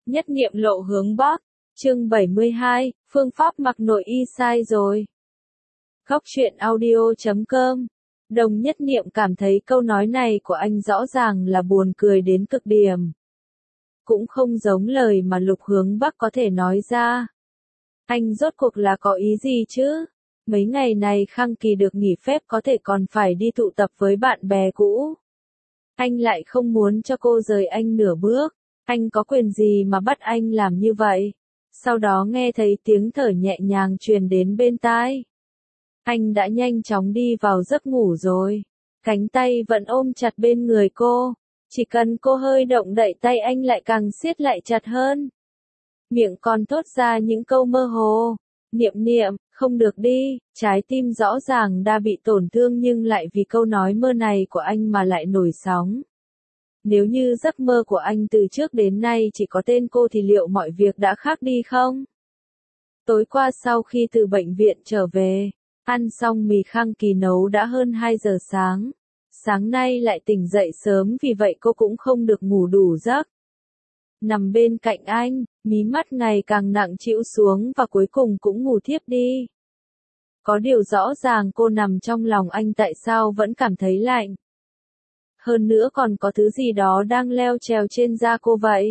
Nhất niệm lộ hướng Bắc, chương 72, phương pháp mặc nội y sai rồi. Góc truyện audio.com. Đồng Nhất Niệm cảm thấy câu nói này của anh rõ ràng là buồn cười đến cực điểm. Cũng không giống lời mà Lục Hướng Bắc có thể nói ra. Anh rốt cuộc là có ý gì chứ? Mấy ngày này Khang Kỳ được nghỉ phép có thể còn phải đi tụ tập với bạn bè cũ. Anh lại không muốn cho cô rời anh nửa bước. Anh có quyền gì mà bắt anh làm như vậy? Sau đó nghe thấy tiếng thở nhẹ nhàng truyền đến bên tai. Anh đã nhanh chóng đi vào giấc ngủ rồi. Cánh tay vẫn ôm chặt bên người cô. Chỉ cần cô hơi động đậy tay anh lại càng siết lại chặt hơn. Miệng còn thốt ra những câu mơ hồ. Niệm niệm, không được đi. Trái tim rõ ràng đã bị tổn thương nhưng lại vì câu nói mơ này của anh mà lại nổi sóng. Nếu như giấc mơ của anh từ trước đến nay chỉ có tên cô thì liệu mọi việc đã khác đi không? Tối qua sau khi từ bệnh viện trở về, ăn xong mì Khang Kỳ nấu đã hơn 2 giờ sáng. Sáng nay lại tỉnh dậy sớm vì vậy cô cũng không được ngủ đủ giấc. Nằm bên cạnh anh, mí mắt ngày càng nặng trĩu xuống và cuối cùng cũng ngủ thiếp đi. Có điều rõ ràng cô nằm trong lòng anh tại sao vẫn cảm thấy lạnh. Hơn nữa còn có thứ gì đó đang leo trèo trên da cô vậy.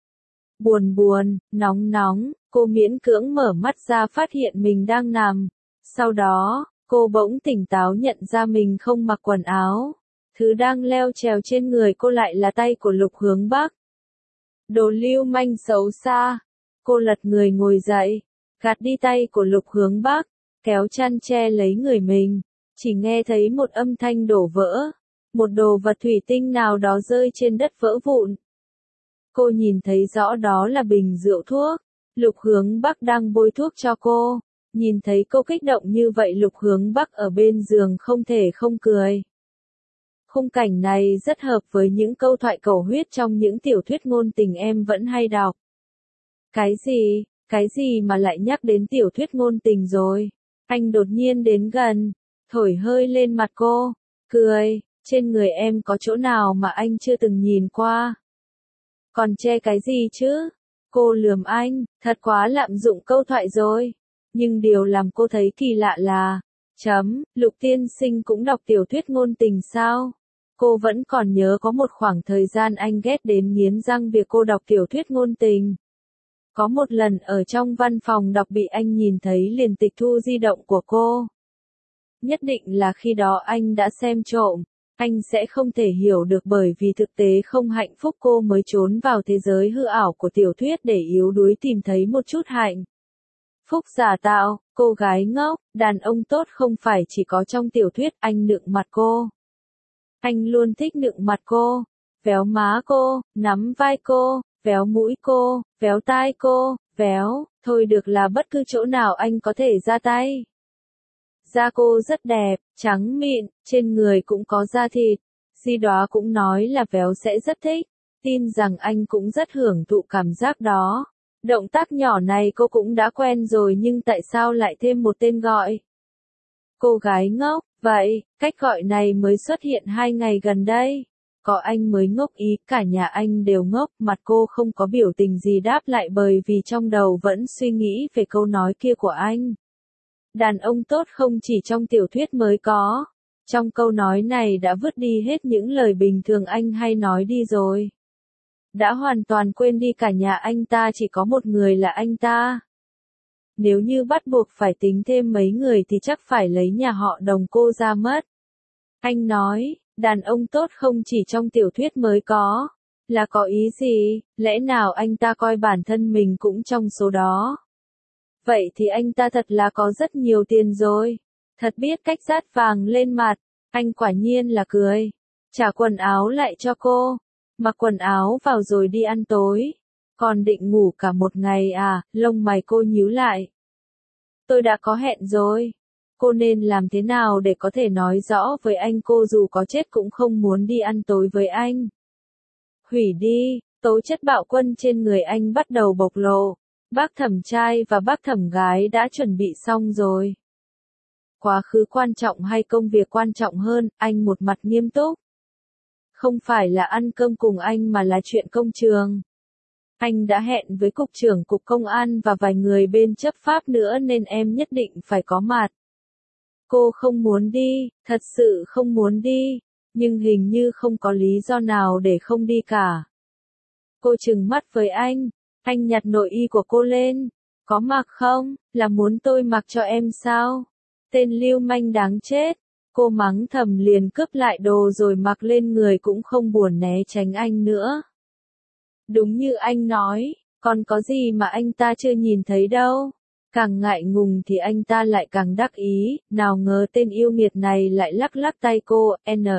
Buồn buồn, nóng nóng, cô miễn cưỡng mở mắt ra phát hiện mình đang nằm. Sau đó, cô bỗng tỉnh táo nhận ra mình không mặc quần áo. Thứ đang leo trèo trên người cô lại là tay của Lục Hướng Bắc. Đồ lưu manh xấu xa. Cô lật người ngồi dậy, gạt đi tay của Lục Hướng Bắc, kéo chăn che lấy người mình. Chỉ nghe thấy một âm thanh đổ vỡ. Một đồ vật thủy tinh nào đó rơi trên đất vỡ vụn. Cô nhìn thấy rõ đó là bình rượu thuốc. Lục Hướng Bắc đang bôi thuốc cho cô. Nhìn thấy cô kích động như vậy Lục Hướng Bắc ở bên giường không thể không cười. Khung cảnh này rất hợp với những câu thoại cầu huyết trong những tiểu thuyết ngôn tình em vẫn hay đọc. Cái gì mà lại nhắc đến tiểu thuyết ngôn tình rồi? Anh đột nhiên đến gần, thổi hơi lên mặt cô, cười. Trên người em có chỗ nào mà anh chưa từng nhìn qua? Còn che cái gì chứ? Cô lườm anh, thật quá lạm dụng câu thoại rồi. Nhưng điều làm cô thấy kỳ lạ là, Lục tiên sinh cũng đọc tiểu thuyết ngôn tình sao? Cô vẫn còn nhớ có một khoảng thời gian anh ghét đến nghiến răng việc cô đọc tiểu thuyết ngôn tình. Có một lần ở trong văn phòng đọc bị anh nhìn thấy liền tịch thu di động của cô. Nhất định là khi đó anh đã xem trộm. Anh sẽ không thể hiểu được bởi vì thực tế không hạnh phúc cô mới trốn vào thế giới hư ảo của tiểu thuyết để yếu đuối tìm thấy một chút hạnh phúc giả tạo, cô gái ngốc, đàn ông tốt không phải chỉ có trong tiểu thuyết. Anh nựng mặt cô. Anh luôn thích nựng mặt cô, véo má cô, nắm vai cô, véo mũi cô, véo tai cô, véo, thôi được là bất cứ chỗ nào anh có thể ra tay. Da cô rất đẹp, trắng mịn, trên người cũng có da thịt. Di Đóa cũng nói là véo sẽ rất thích. Tin rằng anh cũng rất hưởng thụ cảm giác đó. Động tác nhỏ này cô cũng đã quen rồi nhưng tại sao lại thêm một tên gọi? Cô gái ngốc, vậy, cách gọi này mới xuất hiện 2 ngày gần đây. Có anh mới ngốc ý, cả nhà anh đều ngốc. Mặt cô không có biểu tình gì đáp lại bởi vì trong đầu vẫn suy nghĩ về câu nói kia của anh. Đàn ông tốt không chỉ trong tiểu thuyết mới có. Trong câu nói này đã vứt đi hết những lời bình thường anh hay nói đi rồi. Đã hoàn toàn quên đi cả nhà anh ta chỉ có một người là anh ta. Nếu như bắt buộc phải tính thêm mấy người thì chắc phải lấy nhà họ Đồng cô ra mất. Anh nói, đàn ông tốt không chỉ trong tiểu thuyết mới có. Là có ý gì, lẽ nào anh ta coi bản thân mình cũng trong số đó? Vậy thì anh ta thật là có rất nhiều tiền rồi. Thật biết cách dát vàng lên mặt. Anh quả nhiên là cười. Trả quần áo lại cho cô. Mặc quần áo vào rồi đi ăn tối. Còn định ngủ cả một ngày à? Lông mày cô nhíu lại. Tôi đã có hẹn rồi. Cô nên làm thế nào để có thể nói rõ với anh cô dù có chết cũng không muốn đi ăn tối với anh? Hủy đi. Tố chất bạo quân trên người anh bắt đầu bộc lộ. Bác thẩm trai và bác thẩm gái đã chuẩn bị xong rồi. Quá khứ quan trọng hay công việc quan trọng hơn? Anh một mặt nghiêm túc. Không phải là ăn cơm cùng anh mà là chuyện công trường. Anh đã hẹn với cục trưởng cục công an và vài người bên chấp pháp nữa nên em nhất định phải có mặt. Cô không muốn đi, thật sự không muốn đi, nhưng hình như không có lý do nào để không đi cả. Cô trừng mắt với anh nhặt nội y của cô lên. Có mặc không, là muốn tôi mặc cho em sao? Tên lưu manh đáng chết. Cô mắng thầm liền cướp lại đồ rồi mặc lên người cũng không buồn né tránh anh nữa. Đúng như anh nói, còn có gì mà anh ta chưa nhìn thấy đâu. Càng ngại ngùng thì anh ta lại càng đắc ý, nào ngờ tên yêu nghiệt này lại lắc lắc tay cô,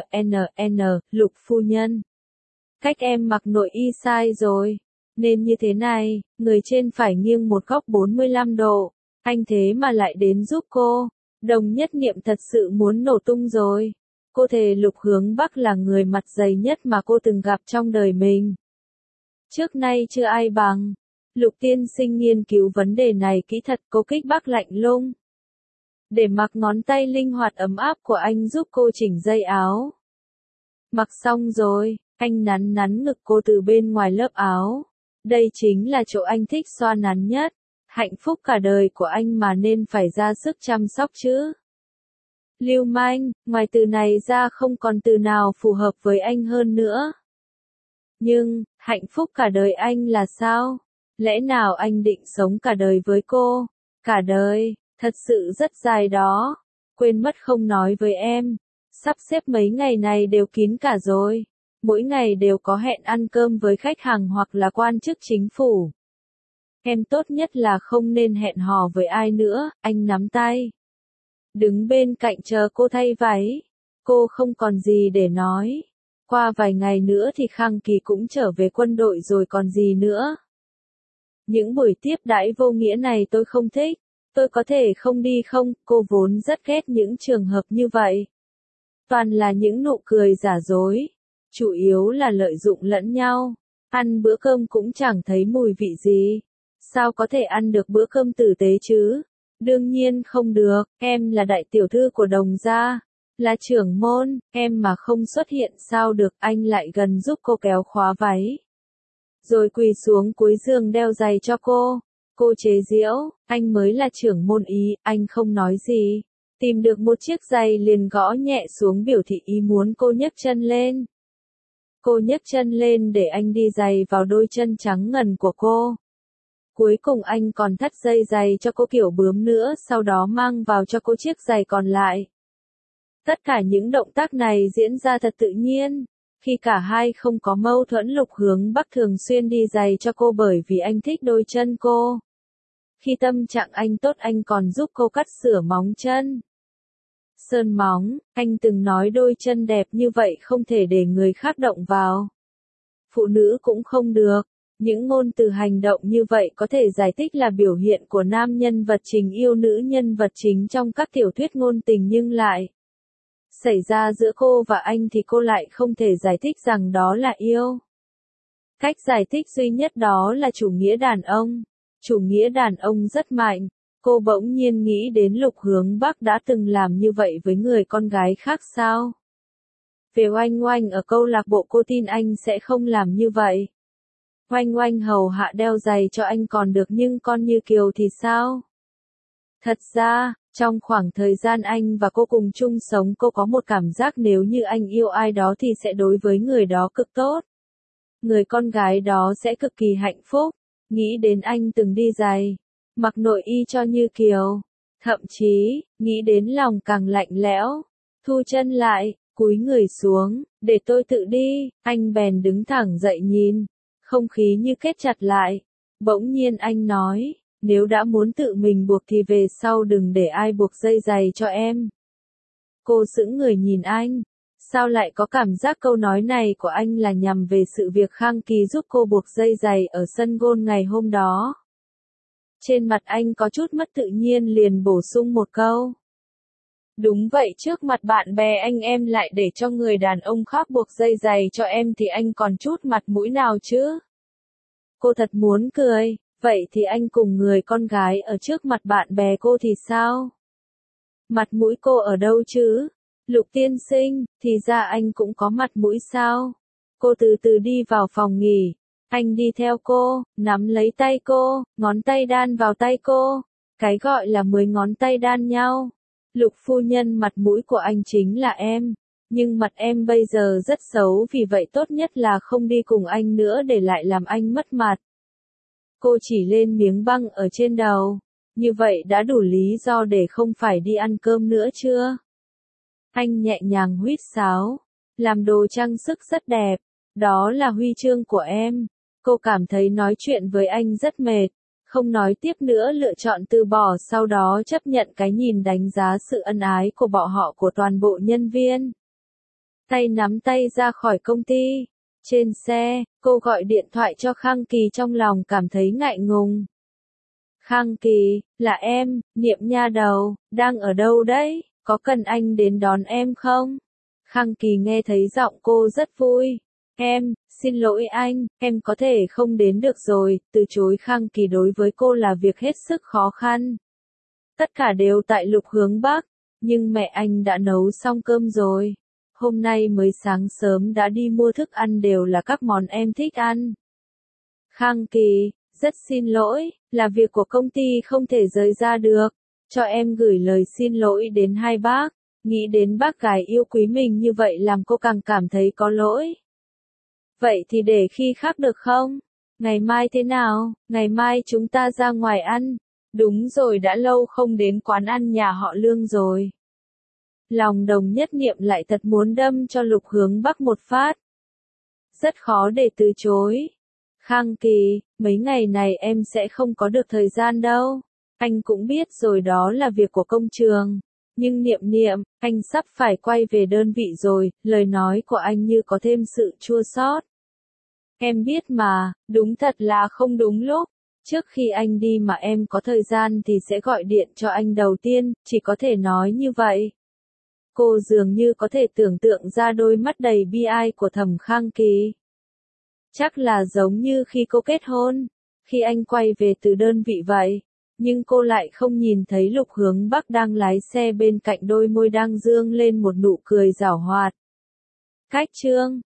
Lục phu nhân. Cách em mặc nội y sai rồi. Nên như thế này, người trên phải nghiêng một góc 45 độ. Anh thế mà lại đến giúp cô. Đồng Nhất Niệm thật sự muốn nổ tung rồi. Cô thề Lục Hướng Bắc là người mặt dày nhất mà cô từng gặp trong đời mình. Trước nay chưa ai bằng. Lục tiên sinh nghiên cứu vấn đề này kỹ thật, cô kích bác lạnh lùng. Để mặc ngón tay linh hoạt ấm áp của anh giúp cô chỉnh dây áo. Mặc xong rồi, anh nắn nắn ngực cô từ bên ngoài lớp áo. Đây chính là chỗ anh thích xoa nắn nhất. Hạnh phúc cả đời của anh mà nên phải ra sức chăm sóc chứ. Lưu manh, ngoài từ này ra không còn từ nào phù hợp với anh hơn nữa. Nhưng, hạnh phúc cả đời anh là sao? Lẽ nào anh định sống cả đời với cô? Cả đời, thật sự rất dài đó. Quên mất không nói với em. Sắp xếp mấy ngày này đều kín cả rồi. Mỗi ngày đều có hẹn ăn cơm với khách hàng hoặc là quan chức chính phủ. Em tốt nhất là không nên hẹn hò với ai nữa, anh nắm tay. Đứng bên cạnh chờ cô thay váy. Cô không còn gì để nói. Qua vài ngày nữa thì Khang Kỳ cũng trở về quân đội rồi còn gì nữa. Những buổi tiếp đãi vô nghĩa này tôi không thích. Tôi có thể không đi không, cô vốn rất ghét những trường hợp như vậy. Toàn là những nụ cười giả dối. Chủ yếu là lợi dụng lẫn nhau. Ăn bữa cơm cũng chẳng thấy mùi vị gì. Sao có thể ăn được bữa cơm tử tế chứ? Đương nhiên không được, em là đại tiểu thư của Đồng gia. Là trưởng môn, em mà không xuất hiện sao được, anh lại gần giúp cô kéo khóa váy. Rồi quỳ xuống cuối giường đeo giày cho cô. Cô chế giễu, anh mới là trưởng môn ý, anh không nói gì. Tìm được một chiếc giày liền gõ nhẹ xuống biểu thị ý muốn cô nhấc chân lên. Cô nhấc chân lên để anh đi giày vào đôi chân trắng ngần của cô. Cuối cùng anh còn thắt dây giày cho cô kiểu bướm nữa, sau đó mang vào cho cô chiếc giày còn lại. Tất cả những động tác này diễn ra thật tự nhiên. Khi cả hai không có mâu thuẫn, Lục Hướng Bắc thường xuyên đi giày cho cô bởi vì anh thích đôi chân cô. Khi tâm trạng anh tốt anh còn giúp cô cắt sửa móng chân. Sơn móng, anh từng nói đôi chân đẹp như vậy không thể để người khác động vào. Phụ nữ cũng không được. Những ngôn từ hành động như vậy có thể giải thích là biểu hiện của nam nhân vật chính yêu nữ nhân vật chính trong các tiểu thuyết ngôn tình, nhưng lại xảy ra giữa cô và anh thì cô lại không thể giải thích rằng đó là yêu. Cách giải thích duy nhất đó là chủ nghĩa đàn ông. Chủ nghĩa đàn ông rất mạnh. Cô bỗng nhiên nghĩ đến Lục Hướng Bắc đã từng làm như vậy với người con gái khác sao? Về Oanh Oanh ở câu lạc bộ cô tin anh sẽ không làm như vậy. Oanh Oanh hầu hạ đeo giày cho anh còn được, nhưng con Như Kiều thì sao? Thật ra, trong khoảng thời gian anh và cô cùng chung sống, cô có một cảm giác nếu như anh yêu ai đó thì sẽ đối với người đó cực tốt. Người con gái đó sẽ cực kỳ hạnh phúc. Nghĩ đến anh từng đi giày, mặc nội y cho Như Kiều. Thậm chí, nghĩ đến lòng càng lạnh lẽo. Thu chân lại, cúi người xuống, để tôi tự đi. Anh bèn đứng thẳng dậy nhìn. Không khí như kết chặt lại. Bỗng nhiên anh nói, nếu đã muốn tự mình buộc thì về sau đừng để ai buộc dây giày cho em. Cô sững người nhìn anh. Sao lại có cảm giác câu nói này của anh là nhằm về sự việc Khang Kỳ giúp cô buộc dây giày ở sân gôn ngày hôm đó? Trên mặt anh có chút mất tự nhiên liền bổ sung một câu. Đúng vậy, trước mặt bạn bè anh em lại để cho người đàn ông khác buộc dây giày cho em thì anh còn chút mặt mũi nào chứ? Cô thật muốn cười, vậy thì anh cùng người con gái ở trước mặt bạn bè cô thì sao? Mặt mũi cô ở đâu chứ? Lục tiên sinh, thì ra anh cũng có mặt mũi sao? Cô từ từ đi vào phòng nghỉ. Anh đi theo cô, nắm lấy tay cô, ngón tay đan vào tay cô. Cái gọi là 10 ngón tay đan nhau. Lục phu nhân, mặt mũi của anh chính là em. Nhưng mặt em bây giờ rất xấu, vì vậy tốt nhất là không đi cùng anh nữa để lại làm anh mất mặt. Cô chỉ lên miếng băng ở trên đầu. Như vậy đã đủ lý do để không phải đi ăn cơm nữa chưa? Anh nhẹ nhàng huýt sáo. Làm đồ trang sức rất đẹp. Đó là huy chương của em. Cô cảm thấy nói chuyện với anh rất mệt. Không nói tiếp nữa, lựa chọn từ bỏ, sau đó chấp nhận cái nhìn đánh giá sự ân ái của bọn họ của toàn bộ nhân viên. Tay nắm tay ra khỏi công ty. Trên xe, cô gọi điện thoại cho Khang Kỳ, trong lòng cảm thấy ngại ngùng. Khang Kỳ, là em, Niệm nha đầu, đang ở đâu đấy, có cần anh đến đón em không? Khang Kỳ nghe thấy giọng cô rất vui. Xin lỗi anh, em có thể không đến được rồi. Từ chối Khang Kỳ đối với cô là việc hết sức khó khăn. Tất cả đều tại Lục Hướng Bắc, nhưng mẹ anh đã nấu xong cơm rồi. Hôm nay mới sáng sớm đã đi mua thức ăn, đều là các món em thích ăn. Khang Kỳ, rất xin lỗi, là việc của công ty không thể rời ra được. Cho em gửi lời xin lỗi đến hai bác. Nghĩ đến bác gái yêu quý mình như vậy làm cô càng cảm thấy có lỗi. Vậy thì để khi khác được không? Ngày mai thế nào? Ngày mai chúng ta ra ngoài ăn. Đúng rồi, đã lâu không đến quán ăn nhà họ Lương rồi. Lòng Đồng Nhất Niệm lại thật muốn đâm cho Lục Hướng Bắc một phát. Rất khó để từ chối. Khang Kỳ, mấy ngày này em sẽ không có được thời gian đâu. Anh cũng biết rồi, đó là việc của công trường. Nhưng Niệm Niệm, anh sắp phải quay về đơn vị rồi. Lời nói của anh như có thêm sự chua xót. Em biết mà, đúng thật là không đúng lúc. Trước khi anh đi mà em có thời gian thì sẽ gọi điện cho anh đầu tiên, chỉ có thể nói như vậy. Cô dường như có thể tưởng tượng ra đôi mắt đầy bi ai của Thẩm Khang Kỳ. Chắc là giống như khi cô kết hôn, khi anh quay về từ đơn vị vậy. Nhưng cô lại không nhìn thấy Lục Hướng Bắc đang lái xe bên cạnh, đôi môi đang dương lên một nụ cười giảo hoạt. Cách chương